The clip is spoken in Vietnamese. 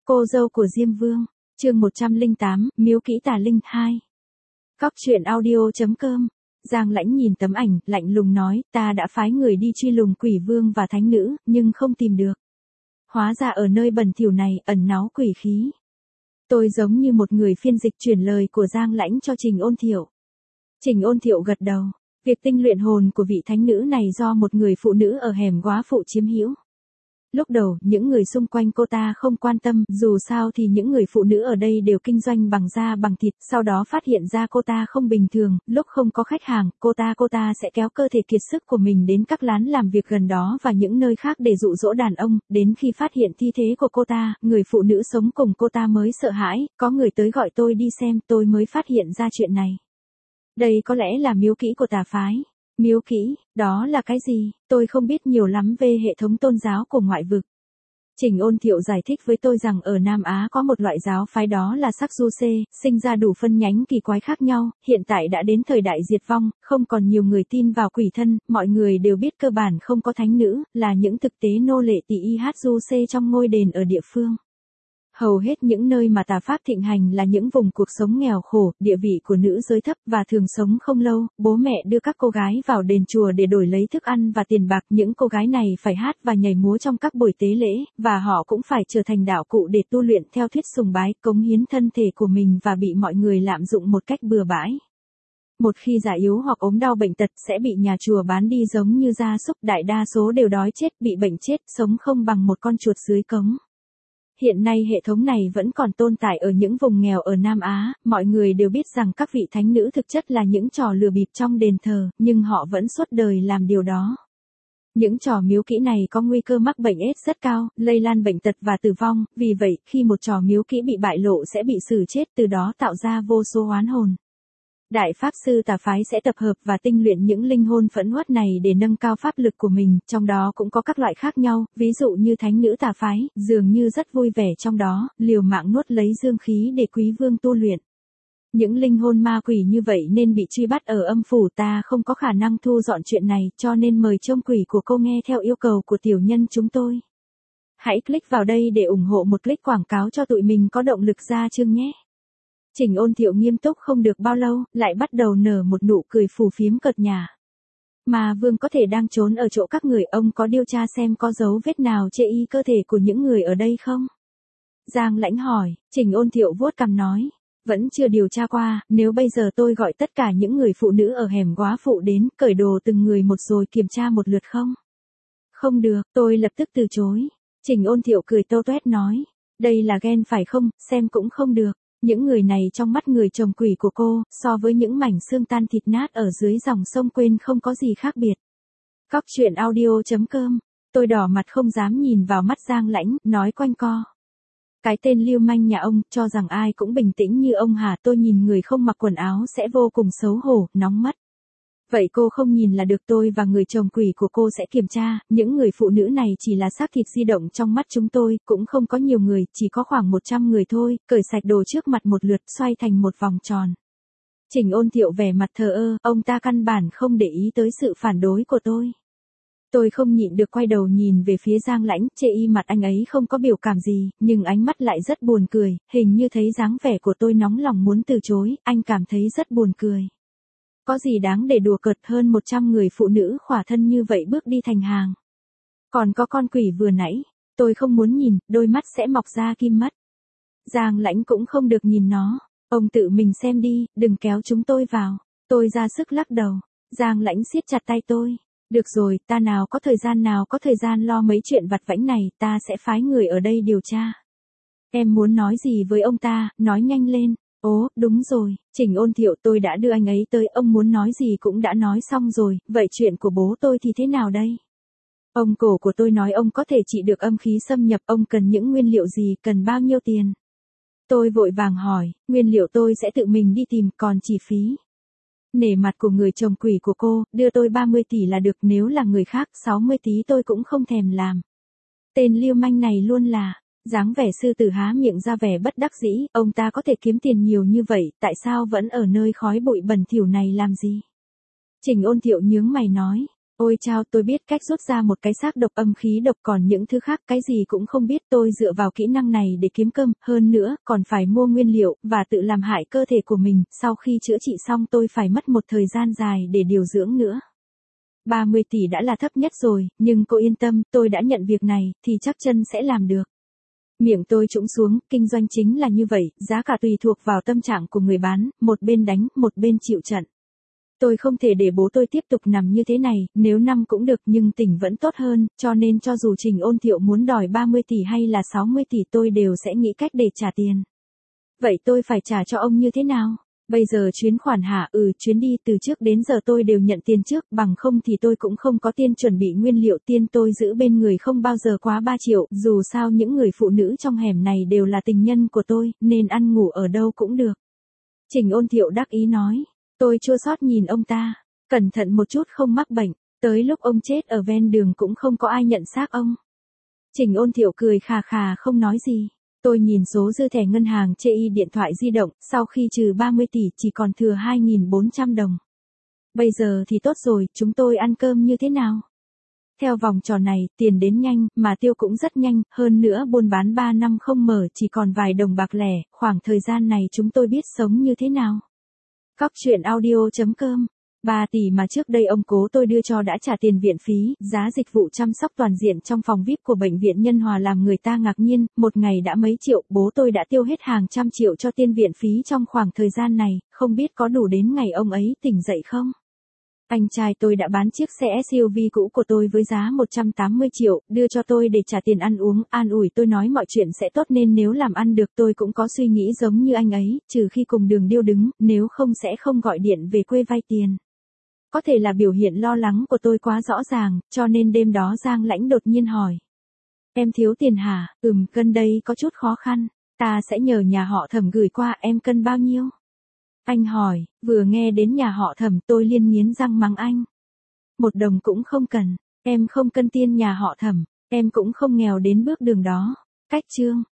Cô dâu của Diêm Vương, chương 108, Miếu kỹ Tà Linh 2. Cóc truyện audio.com. Giang Lãnh nhìn tấm ảnh, lạnh lùng nói, ta đã phái người đi truy lùng quỷ vương và thánh nữ, nhưng không tìm được. Hóa ra ở nơi bẩn thỉu này, ẩn náu quỷ khí. Tôi giống như một người phiên dịch chuyển lời của Giang Lãnh cho Trình Ôn Thiệu. Trình Ôn Thiệu gật đầu, việc tinh luyện hồn của vị thánh nữ này do một người phụ nữ ở hẻm góa phụ chiếm hữu. Lúc đầu, những người xung quanh cô ta không quan tâm, dù sao thì những người phụ nữ ở đây đều kinh doanh bằng da bằng thịt, sau đó phát hiện ra cô ta không bình thường, lúc không có khách hàng, cô ta sẽ kéo cơ thể kiệt sức của mình đến các lán làm việc gần đó và những nơi khác để dụ dỗ đàn ông, đến khi phát hiện thi thế của cô ta, người phụ nữ sống cùng cô ta mới sợ hãi, có người tới gọi tôi đi xem, tôi mới phát hiện ra chuyện này. Đây có lẽ là miếu kỹ của tà phái. Miếu kỹ, đó là cái gì? Tôi không biết nhiều lắm về hệ thống tôn giáo của ngoại vực. Trình Ôn Thiệu giải thích với tôi rằng ở Nam Á có một loại giáo phái đó là Sắc Du Xê, sinh ra đủ phân nhánh kỳ quái khác nhau, hiện tại đã đến thời đại diệt vong, không còn nhiều người tin vào quỷ thân, mọi người đều biết cơ bản không có thánh nữ, là những thực tế nô lệ tỳ y hát Du Xê trong ngôi đền ở địa phương. Hầu hết những nơi mà tà pháp thịnh hành là những vùng cuộc sống nghèo khổ, địa vị của nữ giới thấp và thường sống không lâu, bố mẹ đưa các cô gái vào đền chùa để đổi lấy thức ăn và tiền bạc, những cô gái này phải hát và nhảy múa trong các buổi tế lễ, và họ cũng phải trở thành đạo cụ để tu luyện theo thuyết sùng bái, cống hiến thân thể của mình và bị mọi người lạm dụng một cách bừa bãi. Một khi già yếu hoặc ốm đau bệnh tật sẽ bị nhà chùa bán đi giống như gia súc, đại đa số đều đói chết, bị bệnh chết, sống không bằng một con chuột dưới cống. Hiện nay hệ thống này vẫn còn tồn tại ở những vùng nghèo ở Nam Á, mọi người đều biết rằng các vị thánh nữ thực chất là những trò lừa bịp trong đền thờ, nhưng họ vẫn suốt đời làm điều đó. Những trò miếu kỹ này có nguy cơ mắc bệnh AIDS rất cao, lây lan bệnh tật và tử vong, vì vậy, khi một trò miếu kỹ bị bại lộ sẽ bị xử chết, từ đó tạo ra vô số oán hồn. Đại Pháp Sư tà phái sẽ tập hợp và tinh luyện những linh hồn phẫn uất này để nâng cao pháp lực của mình, trong đó cũng có các loại khác nhau, ví dụ như thánh nữ tà phái, dường như rất vui vẻ trong đó, liều mạng nuốt lấy dương khí để quý vương tu luyện. Những linh hồn ma quỷ như vậy nên bị truy bắt ở âm phủ, ta không có khả năng thu dọn chuyện này, cho nên mời trông quỷ của cô nghe theo yêu cầu của tiểu nhân chúng tôi. Hãy click vào đây để ủng hộ một click quảng cáo cho tụi mình có động lực ra chương nhé. Trình Ôn Thiệu nghiêm túc không được bao lâu, lại bắt đầu nở một nụ cười phù phiếm cợt nhả. Mà vương có thể đang trốn ở chỗ các người, ông có điều tra xem có dấu vết nào chê y cơ thể của những người ở đây không? Giang Lãnh hỏi, Trình Ôn Thiệu vuốt cằm nói, vẫn chưa điều tra qua, nếu bây giờ tôi gọi tất cả những người phụ nữ ở hẻm góa phụ đến, cởi đồ từng người một rồi kiểm tra một lượt không? Không được, tôi lập tức từ chối. Trình Ôn Thiệu cười tâu tuét nói, đây là ghen phải không, xem cũng không được. Những người này trong mắt người chồng quỷ của cô, so với những mảnh xương tan thịt nát ở dưới dòng sông quên không có gì khác biệt. Cóc truyện audio.com. Tôi đỏ mặt không dám nhìn vào mắt Giang Lãnh, nói quanh co. Cái tên lưu manh nhà ông, cho rằng ai cũng bình tĩnh như ông hả? Tôi nhìn người không mặc quần áo sẽ vô cùng xấu hổ, nóng mắt. Vậy cô không nhìn là được, tôi và người chồng quỷ của cô sẽ kiểm tra, những người phụ nữ này chỉ là xác thịt di động trong mắt chúng tôi, cũng không có nhiều người, chỉ có khoảng 100 người thôi, cởi sạch đồ trước mặt một lượt, xoay thành một vòng tròn. Trình Ôn Thiệu vẻ mặt thờ ơ, ông ta căn bản không để ý tới sự phản đối của tôi. Tôi không nhịn được quay đầu nhìn về phía Giang Lãnh, chê y mặt anh ấy không có biểu cảm gì, nhưng ánh mắt lại rất buồn cười, hình như thấy dáng vẻ của tôi nóng lòng muốn từ chối, anh cảm thấy rất buồn cười. Có gì đáng để đùa cợt, hơn 100 người phụ nữ khỏa thân như vậy bước đi thành hàng. Còn có con quỷ vừa nãy, tôi không muốn nhìn, đôi mắt sẽ mọc ra kim mất. Giang Lãnh cũng không được nhìn nó, ông tự mình xem đi, đừng kéo chúng tôi vào. Tôi ra sức lắc đầu, Giang Lãnh siết chặt tay tôi. Được rồi, ta nào có thời gian lo mấy chuyện vặt vãnh này, ta sẽ phái người ở đây điều tra. Em muốn nói gì với ông ta, nói nhanh lên. Ố, đúng rồi, Trình Ôn Thiệu, tôi đã đưa anh ấy tới, ông muốn nói gì cũng đã nói xong rồi, vậy chuyện của bố tôi thì thế nào đây? Ông cổ của tôi nói ông có thể trị được âm khí xâm nhập, ông cần những nguyên liệu gì, cần bao nhiêu tiền? Tôi vội vàng hỏi, nguyên liệu tôi sẽ tự mình đi tìm, còn chi phí? Nể mặt của người chồng quỷ của cô, đưa tôi 30 tỷ là được, nếu là người khác 60 tí tôi cũng không thèm làm. Tên lưu manh này luôn là dáng vẻ sư tử há miệng ra vẻ bất đắc dĩ, ông ta có thể kiếm tiền nhiều như vậy, tại sao vẫn ở nơi khói bụi bẩn thỉu này làm gì? Trình Ôn Thiệu nhướng mày nói, Ôi chao, tôi biết cách rút ra một cái xác độc âm khí độc, còn những thứ khác cái gì cũng không biết. Tôi dựa vào kỹ năng này để kiếm cơm, hơn nữa còn phải mua nguyên liệu và tự làm hại cơ thể của mình. Sau khi chữa trị xong tôi phải mất một thời gian dài để điều dưỡng nữa. 30 tỷ đã là thấp nhất rồi, nhưng cô yên tâm, tôi đã nhận việc này thì chắc chân sẽ làm được. Miệng tôi trũng xuống, kinh doanh chính là như vậy, giá cả tùy thuộc vào tâm trạng của người bán, một bên đánh, một bên chịu trận. Tôi không thể để bố tôi tiếp tục nằm như thế này, nếu năm cũng được nhưng tỉnh vẫn tốt hơn, cho nên cho dù Trình Ôn Thiệu muốn đòi 30 tỷ hay là 60 tỷ tôi đều sẽ nghĩ cách để trả tiền. Vậy tôi phải trả cho ông như thế nào? Bây giờ chuyến khoản hả? Chuyến đi từ trước đến giờ tôi đều nhận tiền trước, bằng không thì tôi cũng không có tiền chuẩn bị nguyên liệu. Tiền tôi giữ bên người không bao giờ quá 3 triệu, dù sao những người phụ nữ trong hẻm này đều là tình nhân của tôi, nên ăn ngủ ở đâu cũng được. Trình Ôn Thiệu đắc ý nói. Tôi chua xót nhìn ông ta, cẩn thận một chút không mắc bệnh, tới lúc ông chết ở ven đường cũng không có ai nhận xác ông. Trình Ôn Thiệu cười khà khà không nói gì. Tôi nhìn số dư thẻ ngân hàng chê y điện thoại di động, sau khi trừ 30 tỷ chỉ còn thừa 2.400 đồng. Bây giờ thì tốt rồi, chúng tôi ăn cơm như thế nào? Theo vòng tròn này, tiền đến nhanh, mà tiêu cũng rất nhanh, hơn nữa buôn bán 3 năm không mở chỉ còn vài đồng bạc lẻ, khoảng thời gian này chúng tôi biết sống như thế nào. Cóc truyện audio.com 3 tỷ mà trước đây ông cố tôi đưa cho đã trả tiền viện phí, giá dịch vụ chăm sóc toàn diện trong phòng VIP của bệnh viện Nhân Hòa làm người ta ngạc nhiên, một ngày đã mấy triệu, bố tôi đã tiêu hết hàng trăm triệu cho tiền viện phí trong khoảng thời gian này, không biết có đủ đến ngày ông ấy tỉnh dậy không? Anh trai tôi đã bán chiếc xe SUV cũ của tôi với giá 180 triệu, đưa cho tôi để trả tiền ăn uống, an ủi tôi nói mọi chuyện sẽ tốt nên nếu làm ăn được tôi cũng có suy nghĩ giống như anh ấy, trừ khi cùng đường điêu đứng, nếu không sẽ không gọi điện về quê vay tiền. Có thể là biểu hiện lo lắng của tôi quá rõ ràng, cho nên đêm đó Giang Lãnh đột nhiên hỏi. Em thiếu tiền hả? Cân đây có chút khó khăn, ta sẽ nhờ nhà họ Thẩm gửi qua, em cân bao nhiêu? Anh hỏi, vừa nghe đến nhà họ Thẩm tôi liên nghiến răng mắng anh. 1 đồng cũng không cần, em không cân tiền nhà họ Thẩm, em cũng không nghèo đến bước đường đó. Cách chương.